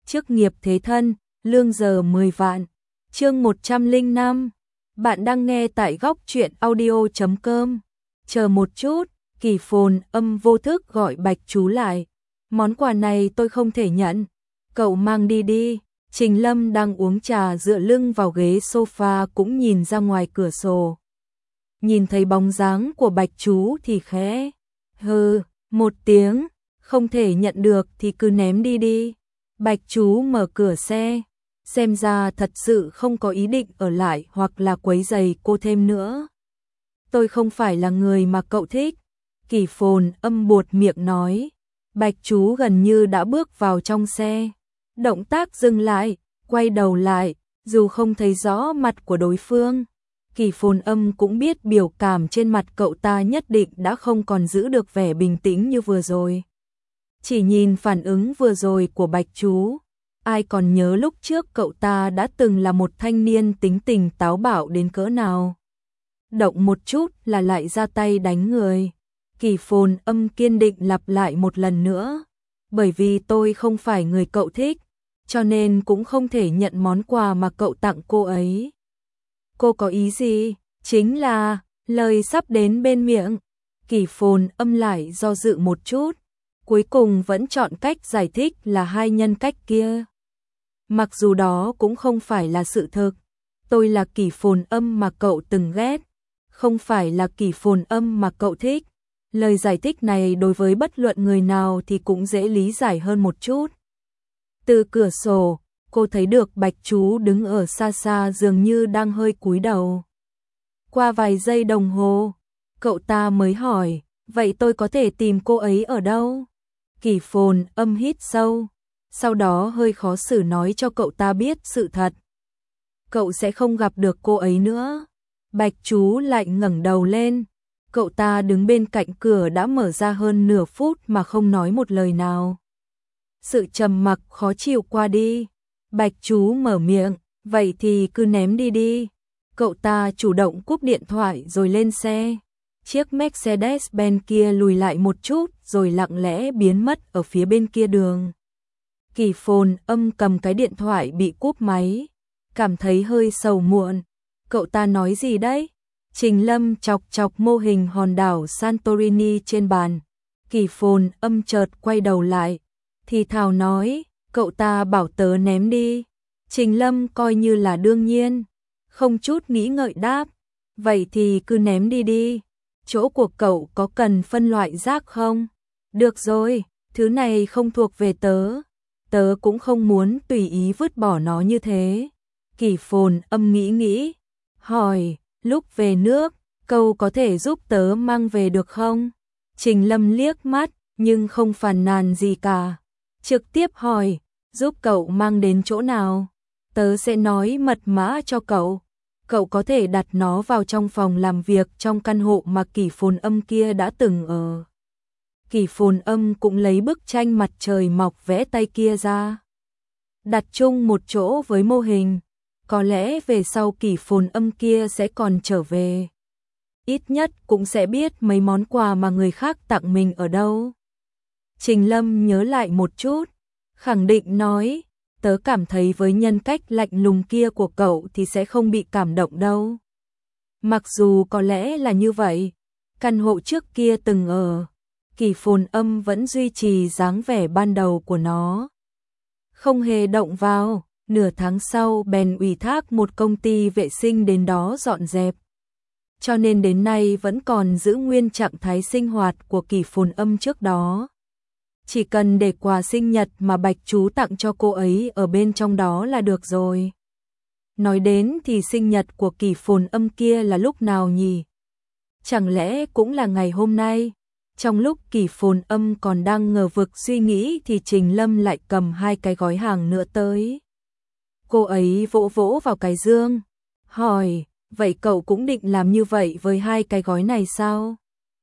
chức nghiệp thế thân, lương giờ 10 vạn. Chương 105. Bạn đang nghe tại góc truyện audio.com. Chờ một chút, Kỳ Phồn Âm vô thức gọi Bạch Chú lại. Món quà này tôi không thể nhận. Cậu mang đi đi. Trình Lâm đang uống trà dựa lưng vào ghế sofa cũng nhìn ra ngoài cửa sổ. Nhìn thấy bóng dáng của Bạch Chú thì khẽ hừ một tiếng, không thể nhận được thì cứ ném đi đi. Bạch Chú mở cửa xe, xem ra thật sự không có ý định ở lại hoặc là quấy rầy cô thêm nữa. Tôi không phải là người mà cậu thích, Kỳ Phồn Âm buột miệng nói. Bạch Chú gần như đã bước vào trong xe, động tác dừng lại, quay đầu lại, dù không thấy rõ mặt của đối phương. Kỳ Phồn Âm cũng biết biểu cảm trên mặt cậu ta nhất định đã không còn giữ được vẻ bình tĩnh như vừa rồi. Chỉ nhìn phản ứng vừa rồi của Bạch Chú, ai còn nhớ lúc trước cậu ta đã từng là một thanh niên tính tình táo bạo đến cỡ nào. Động một chút là lại ra tay đánh người. Kỳ Phồn Âm kiên định lặp lại một lần nữa. Bởi vì tôi không phải người cậu thích, cho nên cũng không thể nhận món quà mà cậu tặng cô ấy. Cô có ý gì? Chính là, lời sắp đến bên miệng. Kỳ Phồn Âm lại do dự một chút, cuối cùng vẫn chọn cách giải thích là hai nhân cách kia. Mặc dù đó cũng không phải là sự thực. Tôi là Kỳ Phồn Âm mà cậu từng ghét, không phải là Kỳ Phồn Âm mà cậu thích. Lời giải thích này đối với bất luận người nào thì cũng dễ lý giải hơn một chút. Từ cửa sổ, cô thấy được Bạch Chú đứng ở xa xa dường như đang hơi cúi đầu. Qua vài giây đồng hồ, cậu ta mới hỏi, vậy tôi có thể tìm cô ấy ở đâu? Kỳ Phồn Âm hít sâu, sau đó hơi khó xử nói cho cậu ta biết sự thật. Cậu sẽ không gặp được cô ấy nữa. Bạch Chú lại ngẩng đầu lên. Cậu ta đứng bên cạnh cửa đã mở ra hơn nửa phút mà không nói một lời nào. Sự trầm mặc khó chịu qua đi. Bạch Chú mở miệng, vậy thì cứ ném đi đi. Cậu ta chủ động cúp điện thoại rồi lên xe. Chiếc Mercedes-Benz kia lùi lại một chút rồi lặng lẽ biến mất ở phía bên kia đường. Kỳ Phồn Âm cầm cái điện thoại bị cúp máy, cảm thấy hơi sầu muộn. Cậu ta nói gì đấy? Trình Lâm chọc chọc mô hình hòn đảo Santorini trên bàn. Kỳ Phồn Âm chợt quay đầu lại, thì thào nói, cậu ta bảo tớ ném đi. Trình Lâm coi như là đương nhiên, không chút nghĩ ngợi đáp, vậy thì cứ ném đi đi. Chỗ của cậu có cần phân loại rác không? Được rồi, thứ này không thuộc về tớ. Tớ cũng không muốn tùy ý vứt bỏ nó như thế. Kỳ Phồn Âm nghĩ, hỏi, lúc về nước, cậu có thể giúp tớ mang về được không? Trình Lâm liếc mắt, nhưng không phàn nàn gì cả. Trực tiếp hỏi, giúp cậu mang đến chỗ nào? Tớ sẽ nói mật mã cho cậu. Cậu có thể đặt nó vào trong phòng làm việc trong căn hộ mà Kỳ Phồn Âm kia đã từng ở. Kỳ Phồn Âm cũng lấy bức tranh mặt trời mọc vẽ tay kia ra, đặt chung một chỗ với mô hình. Có lẽ về sau Kỳ Phồn Âm kia sẽ còn trở về. Ít nhất cũng sẽ biết mấy món quà mà người khác tặng mình ở đâu. Trình Lâm nhớ lại một chút, khẳng định nói, tớ cảm thấy với nhân cách lạnh lùng kia của cậu thì sẽ không bị cảm động đâu. Mặc dù có lẽ là như vậy, căn hộ trước kia từng ở, Kỳ Phồn Âm vẫn duy trì dáng vẻ ban đầu của nó. Không hề động vào, nửa tháng sau bèn ủy thác một công ty vệ sinh đến đó dọn dẹp. Cho nên đến nay vẫn còn giữ nguyên trạng thái sinh hoạt của Kỳ Phồn Âm trước đó. Chỉ cần để quà sinh nhật mà Bạch Chú tặng cho cô ấy ở bên trong đó là được rồi. Nói đến thì sinh nhật của Kỳ Phồn Âm kia là lúc nào nhỉ? Chẳng lẽ cũng là ngày hôm nay? Trong lúc Kỳ Phồn Âm còn đang ngờ vực suy nghĩ thì Trình Lâm lại cầm hai cái gói hàng nữa tới. Cô ấy vỗ vỗ vào cái dương, hỏi, vậy cậu cũng định làm như vậy với hai cái gói này sao?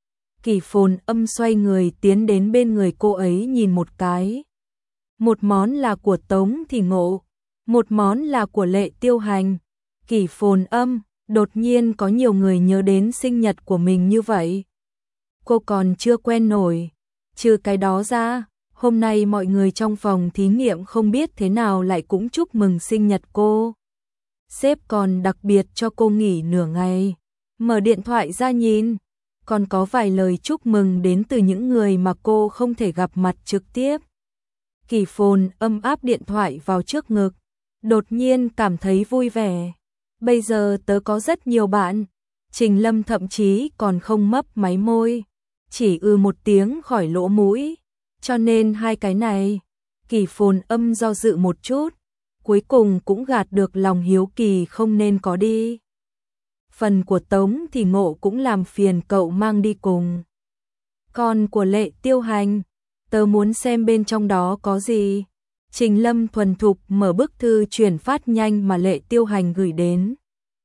Kỳ Phồn Âm xoay người tiến đến bên người cô ấy nhìn một cái. Một món là của Tống Thì Ngộ, một món là của Lệ Tiêu Hành. Kỳ Phồn Âm, đột nhiên có nhiều người nhớ đến sinh nhật của mình như vậy. Cô còn chưa quen nổi. Trừ cái đó ra, Hôm nay mọi người trong phòng thí nghiệm không biết thế nào lại cũng chúc mừng sinh nhật cô. Sếp còn đặc biệt cho cô nghỉ nửa ngày. Mở điện thoại ra nhìn, còn có vài lời chúc mừng đến từ những người mà cô không thể gặp mặt trực tiếp. Kỳ Phồn ấm áp điện thoại vào trước ngực, đột nhiên cảm thấy vui vẻ. Bây giờ tớ có rất nhiều bạn. Trình Lâm thậm chí còn không mấp máy môi, chỉ một tiếng khỏi lỗ mũi. Cho nên hai cái này, Kỳ Phồn âm do dự một chút, cuối cùng cũng gạt được lòng hiếu kỳ không nên có đi. Phần của Tống thì Ngộ cũng làm phiền cậu mang đi cùng. Còn của Lệ Tiêu Hành, tớ muốn xem bên trong đó có gì. Trình Lâm thuần thục mở bức thư chuyển phát nhanh mà Lệ Tiêu Hành gửi đến.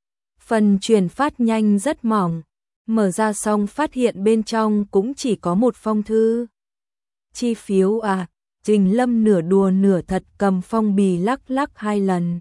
Phần chuyển phát nhanh rất mỏng, mở ra xong phát hiện bên trong cũng chỉ có một phong thư. Chi phiếu à? Trình Lâm nửa đùa nửa thật cầm phong bì lắc lắc 2 lần.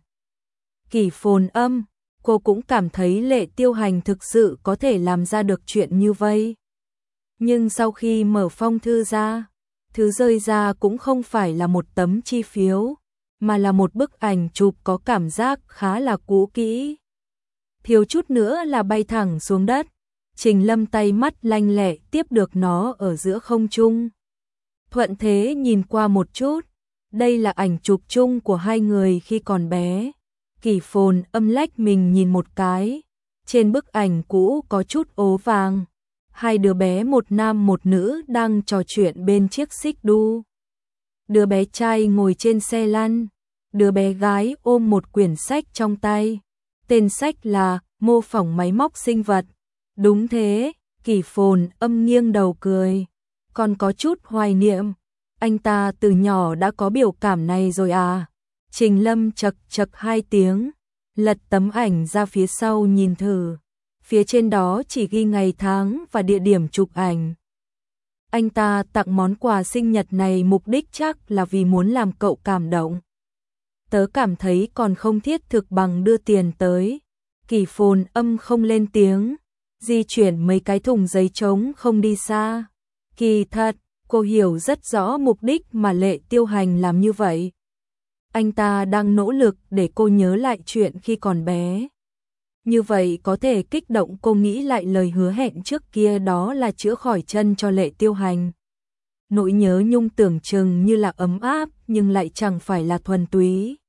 Kỳ Phồn âm, cô cũng cảm thấy Lệ Tiêu Hành thực sự có thể làm ra được chuyện như vậy. Nhưng sau khi mở phong thư ra, thứ rơi ra cũng không phải là một tấm chi phiếu, mà là một bức ảnh chụp có cảm giác khá là cũ kỹ. Thiếu chút nữa là bay thẳng xuống đất. Trình Lâm tay mắt lanh lẹ tiếp được nó ở giữa không trung. Thuận thế nhìn qua một chút, đây là ảnh chụp chung của hai người khi còn bé. Kỳ Phồn âm lách mình nhìn một cái, trên bức ảnh cũ có chút ố vàng. Hai đứa bé một nam một nữ đang trò chuyện bên chiếc xích đu. Đứa bé trai ngồi trên xe lăn, đứa bé gái ôm một quyển sách trong tay. Tên sách là Mô phỏng máy móc sinh vật. Đúng thế, Kỳ Phồn âm nghiêng đầu cười. Còn có chút hoài niệm, anh ta từ nhỏ đã có biểu cảm này rồi à? Trình Lâm chật chật 2 tiếng, lật tấm ảnh ra phía sau nhìn thử. Phía trên đó chỉ ghi ngày tháng và địa điểm chụp ảnh. Anh ta tặng món quà sinh nhật này mục đích chắc là vì muốn làm cậu cảm động. Tớ cảm thấy còn không thiết thực bằng đưa tiền tới. Kỳ Phồn âm không lên tiếng, di chuyển mấy cái thùng giấy trống không đi xa. Kỳ thật, cô hiểu rất rõ mục đích mà Lệ Tiêu Hành làm như vậy. Anh ta đang nỗ lực để cô nhớ lại chuyện khi còn bé. Như vậy có thể kích động cô nghĩ lại lời hứa hẹn trước kia, đó là chữa khỏi chân cho Lệ Tiêu Hành. Nỗi nhớ nhung tưởng chừng như là ấm áp nhưng lại chẳng phải là thuần túy.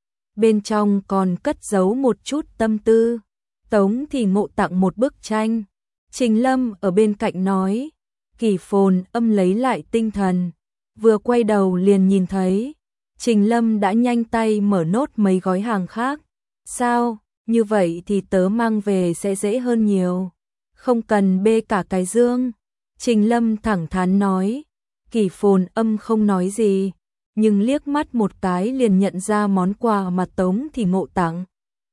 Bên trong còn cất giấu một chút tâm tư. Tống thì Ngộ tặng một bức tranh. Trình Lâm ở bên cạnh nói. Kỳ Phồn âm lấy lại tinh thần, vừa quay đầu liền nhìn thấy Trình Lâm đã nhanh tay mở nốt mấy gói hàng khác. Sao, như vậy thì tớ mang về sẽ dễ hơn nhiều, không cần bê cả cái dương. Trình Lâm thẳng thắn nói. Kỳ Phồn âm không nói gì, nhưng liếc mắt một cái liền nhận ra món quà mà Tống thì Ngộ tặng.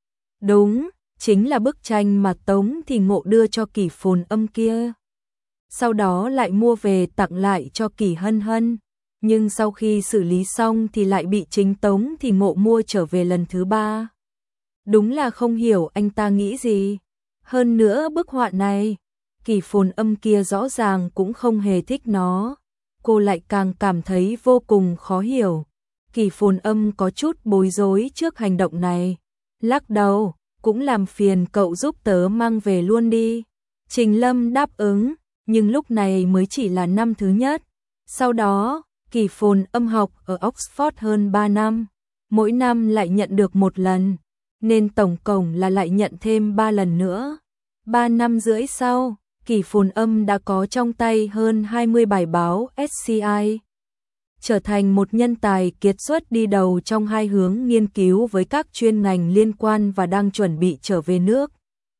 Đúng, chính là bức tranh mà Tống thì Ngộ đưa cho Kỳ Phồn âm kia. Sau đó lại mua về tặng lại cho Kỳ Hân Hân, nhưng sau khi xử lý xong thì lại bị chính Tống thì Ngộ mua trở về lần thứ 3. Đúng là không hiểu anh ta nghĩ gì. Hơn nữa bức họa này, Kỳ Phồn âm kia rõ ràng cũng không hề thích nó. Cô lại càng cảm thấy vô cùng khó hiểu. Kỳ Phồn âm có chút bối rối trước hành động này. Lắc đầu, cũng làm phiền cậu giúp tớ mang về luôn đi. Trình Lâm đáp ứng. Nhưng lúc này mới chỉ là năm thứ nhất. Sau đó, Kỳ Phồn âm học ở Oxford hơn 3 năm. Mỗi năm lại nhận được 1 lần, nên tổng cộng là lại nhận thêm 3 lần nữa. 3 năm rưỡi sau, Kỳ Phồn âm đã có trong tay hơn 20 bài báo SCI. Trở thành một nhân tài kiệt xuất đi đầu trong 2 hướng nghiên cứu với các chuyên ngành liên quan và đang chuẩn bị trở về nước.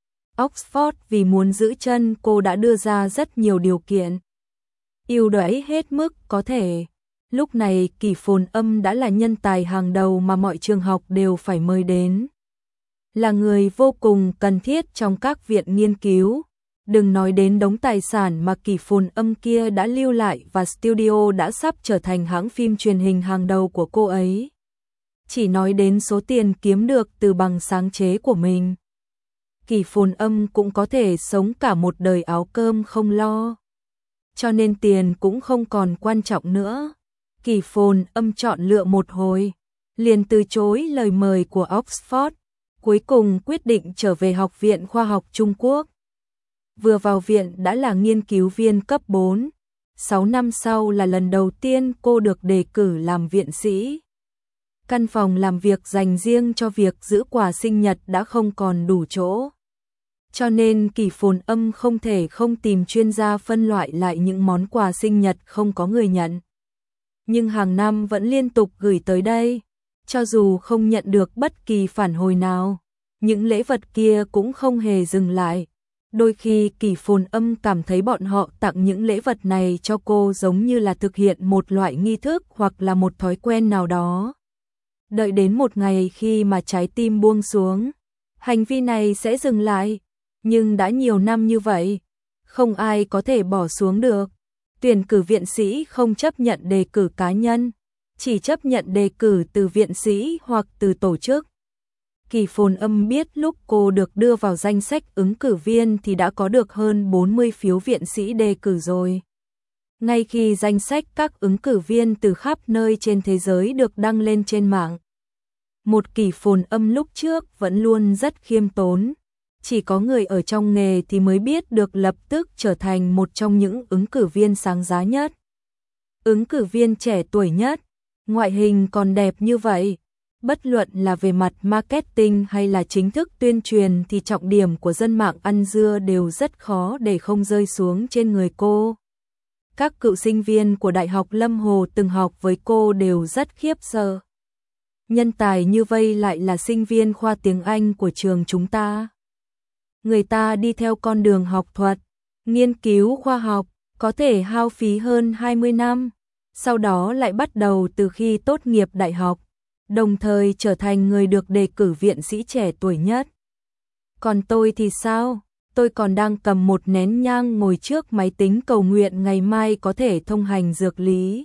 Oxford vì muốn giữ chân cô đã đưa ra rất nhiều điều kiện ưu đãi hết mức có thể. Lúc này Kỳ Phồn âm đã là nhân tài hàng đầu mà mọi trường học đều phải mời đến. Là người vô cùng cần thiết trong các viện nghiên cứu. Đừng nói đến đống tài sản mà Kỳ Phồn âm kia đã lưu lại và studio đã sắp trở thành hãng phim truyền hình hàng đầu của cô ấy. Chỉ nói đến số tiền kiếm được từ bằng sáng chế của mình, Kỳ Phồn âm cũng có thể sống cả một đời áo cơm không lo. Cho nên tiền cũng không còn quan trọng nữa. Kỳ Phồn Âm chọn lựa một hồi, liền từ chối lời mời của Oxford, cuối cùng quyết định trở về Học viện Khoa học Trung Quốc. Vừa vào viện đã là nghiên cứu viên cấp 4, 6 năm sau là lần đầu tiên cô được đề cử làm viện sĩ. Căn phòng làm việc dành riêng cho việc giữ quà sinh nhật đã không còn đủ chỗ. Cho nên Kỳ Phồn Âm không thể không tìm chuyên gia phân loại lại những món quà sinh nhật không có người nhận. Nhưng hàng năm vẫn liên tục gửi tới đây, cho dù không nhận được bất kỳ phản hồi nào, những lễ vật kia cũng không hề dừng lại. Đôi khi Kỳ Phồn Âm cảm thấy bọn họ tặng những lễ vật này cho cô giống như là thực hiện một loại nghi thức hoặc là một thói quen nào đó. Đợi đến một ngày khi mà trái tim buông xuống, hành vi này sẽ dừng lại. Nhưng đã nhiều năm như vậy, không ai có thể bỏ xuống được. Tuyển cử viện sĩ không chấp nhận đề cử cá nhân, chỉ chấp nhận đề cử từ viện sĩ hoặc từ tổ chức. Kỳ Phồn Âm biết lúc cô được đưa vào danh sách ứng cử viên thì đã có được hơn 40 phiếu viện sĩ đề cử rồi. Ngay khi danh sách các ứng cử viên từ khắp nơi trên thế giới được đăng lên trên mạng, một Kỳ Phồn Âm lúc trước vẫn luôn rất khiêm tốn. Chỉ có người ở trong nghề thì mới biết được lập tức trở thành một trong những ứng cử viên sáng giá nhất. Ứng cử viên trẻ tuổi nhất, ngoại hình còn đẹp như vậy. Bất luận là về mặt marketing hay là chính thức tuyên truyền thì trọng điểm của dân mạng ăn dưa đều rất khó để không rơi xuống trên người cô. Các cựu sinh viên của Đại học Lâm Hồ từng học với cô đều rất khiếp sợ. Nhân tài như vây lại là sinh viên khoa tiếng Anh của trường chúng ta. Người ta đi theo con đường học thuật, nghiên cứu khoa học, có thể hao phí hơn 20 năm, sau đó lại bắt đầu từ khi tốt nghiệp đại học, đồng thời trở thành người được đề cử viện sĩ trẻ tuổi nhất. Còn tôi thì sao? Tôi còn đang cầm một nén nhang ngồi trước máy tính cầu nguyện ngày mai có thể thông hành dược lý.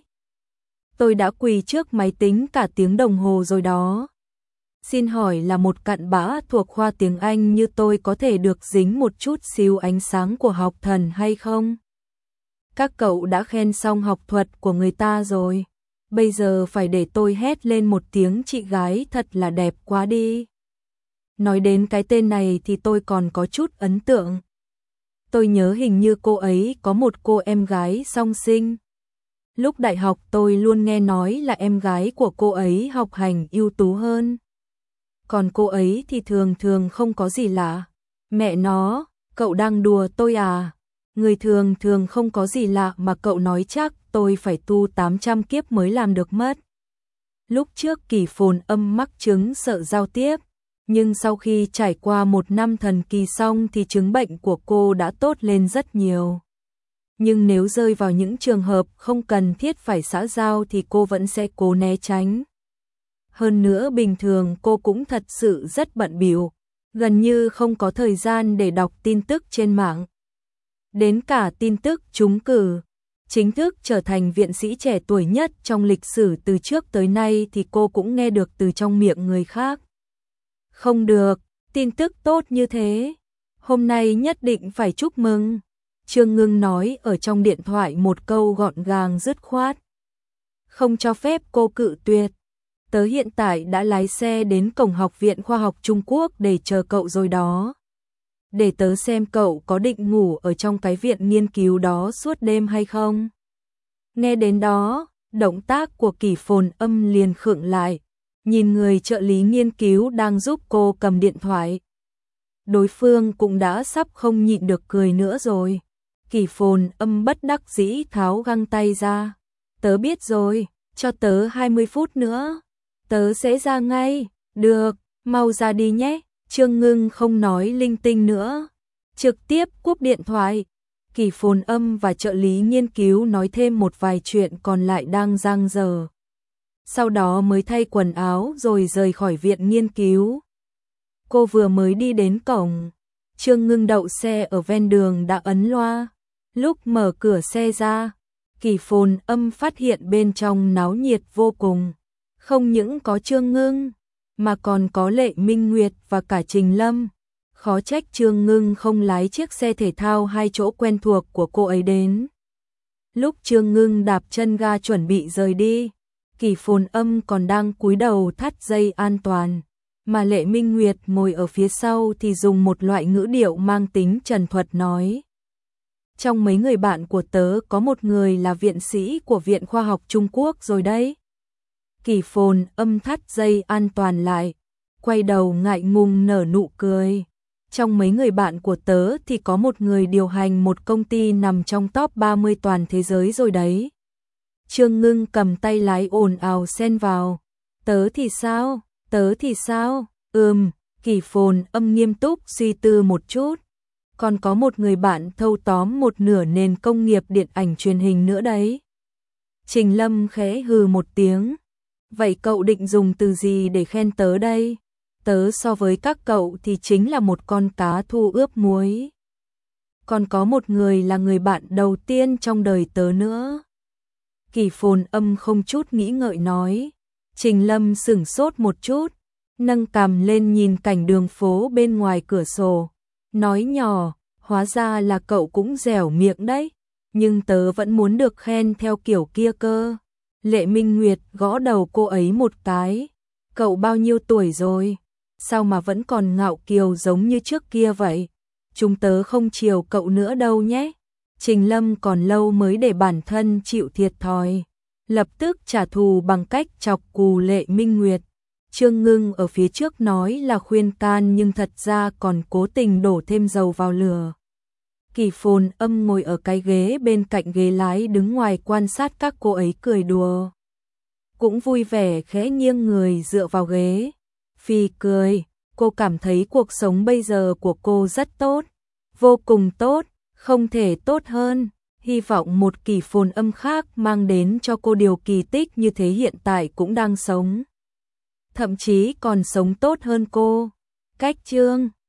Tôi đã quỳ trước máy tính cả tiếng đồng hồ rồi đó. Xin hỏi là một cặn bã thuộc khoa tiếng Anh như tôi có thể được dính một chút xíu ánh sáng của học thần hay không? Các cậu đã khen xong học thuật của người ta rồi. Bây giờ phải để tôi hét lên một tiếng chị gái thật là đẹp quá đi. Nói đến cái tên này thì tôi còn có chút ấn tượng. Tôi nhớ hình như cô ấy có một cô em gái song sinh. Lúc đại học tôi luôn nghe nói là em gái của cô ấy học hành ưu tú hơn. Còn cô ấy thì thường thường không có gì lạ. Mẹ nó, cậu đang đùa tôi à? Người thường thường không có gì lạ mà cậu nói chắc tôi phải tu 800 kiếp mới làm được mất. Lúc trước Kỳ Phồn Âm mắc chứng sợ giao tiếp, nhưng sau khi trải qua một năm thần kỳ xong thì chứng bệnh của cô đã tốt lên rất nhiều. Nhưng nếu rơi vào những trường hợp không cần thiết phải xã giao thì cô vẫn sẽ cố né tránh. Hơn nữa bình thường cô cũng thật sự rất bận bịu, gần như không có thời gian để đọc tin tức trên mạng. Đến cả tin tức trúng cử, chính thức trở thành viện sĩ trẻ tuổi nhất trong lịch sử từ trước tới nay thì cô cũng nghe được từ trong miệng người khác. Không được, tin tức tốt như thế, hôm nay nhất định phải chúc mừng. Trương Ngưng nói ở trong điện thoại một câu gọn gàng dứt khoát. Không cho phép cô cự tuyệt. Tớ hiện tại đã lái xe đến cổng Học viện Khoa học Trung Quốc để chờ cậu rồi đó. Để tớ xem cậu có định ngủ ở trong cái viện nghiên cứu đó suốt đêm hay không. Nghe đến đó, động tác của Kỳ Phồn Âm liền khựng lại, nhìn người trợ lý nghiên cứu đang giúp cô cầm điện thoại. Đối phương cũng đã sắp không nhịn được cười nữa rồi. Kỳ Phồn Âm bất đắc dĩ tháo găng tay ra. Tớ biết rồi, cho tớ 20 phút nữa. Tớ sẽ ra ngay. Được, mau ra đi nhé. Trương Ngưng không nói linh tinh nữa, trực tiếp cúp điện thoại. Kỳ Phồn Âm và trợ lý nghiên cứu nói thêm một vài chuyện còn lại đang dang dở. Sau đó mới thay quần áo rồi rời khỏi viện nghiên cứu. Cô vừa mới đi đến cổng, Trương Ngưng đậu xe ở ven đường đã ấn loa. Lúc mở cửa xe ra, Kỳ Phồn Âm phát hiện bên trong náo nhiệt vô cùng. Không những có Trương Ngưng, mà còn có Lệ Minh Nguyệt và cả Trình Lâm. Khó trách Trương Ngưng không lái chiếc xe thể thao 2 chỗ quen thuộc của cô ấy đến. Lúc Trương Ngưng đạp chân ga chuẩn bị rời đi, Kỷ Phồn Âm còn đang cúi đầu thắt dây an toàn, mà Lệ Minh Nguyệt ngồi ở phía sau thì dùng một loại ngữ điệu mang tính trần thuật nói. Trong mấy người bạn của tớ có một người là viện sĩ của Viện Khoa học Trung Quốc rồi đấy. Kỷ Phồn Âm thắt dây an toàn lại, quay đầu ngại ngùng nở nụ cười. Trong mấy người bạn của tớ thì có một người điều hành một công ty nằm trong top 30 toàn thế giới rồi đấy. Trương Ngưng cầm tay lái ồn ào xen vào. Tớ thì sao? Tớ thì sao? Kỷ Phồn Âm nghiêm túc suy tư một chút. Còn có một người bạn thâu tóm một nửa nền công nghiệp điện ảnh truyền hình nữa đấy. Trình Lâm khẽ hừ một tiếng. Vậy cậu định dùng từ gì để khen tớ đây? Tớ so với các cậu thì chính là một con cá thu ướp muối. Còn có một người là người bạn đầu tiên trong đời tớ nữa. Kỷ Phồn Âm không chút nghĩ ngợi nói. Trình Lâm sửng sốt một chút, nâng cằm lên nhìn cảnh đường phố bên ngoài cửa sổ, nói nhỏ, hóa ra là cậu cũng dẻo miệng đấy, nhưng tớ vẫn muốn được khen theo kiểu kia cơ. Lệ Minh Nguyệt gõ đầu cô ấy một cái. Cậu bao nhiêu tuổi rồi? Sao mà vẫn còn ngạo kiều giống như trước kia vậy? Chúng tớ không chiều cậu nữa đâu nhé. Trình Lâm còn lâu mới để bản thân chịu thiệt thòi, lập tức trả thù bằng cách chọc cù Lệ Minh Nguyệt. Trương Ngưng ở phía trước nói là khuyên can nhưng thật ra còn cố tình đổ thêm dầu vào lửa. Kỷ Phồn Âm ngồi ở cái ghế bên cạnh ghế lái đứng ngoài quan sát các cô ấy cười đùa. Cũng vui vẻ khẽ nghiêng người dựa vào ghế. Phì cười, cô cảm thấy cuộc sống bây giờ của cô rất tốt, vô cùng tốt, không thể tốt hơn. Hy vọng một Kỷ Phồn Âm khác mang đến cho cô điều kỳ tích như thế hiện tại cũng đang sống. Thậm chí còn sống tốt hơn cô. Cách chương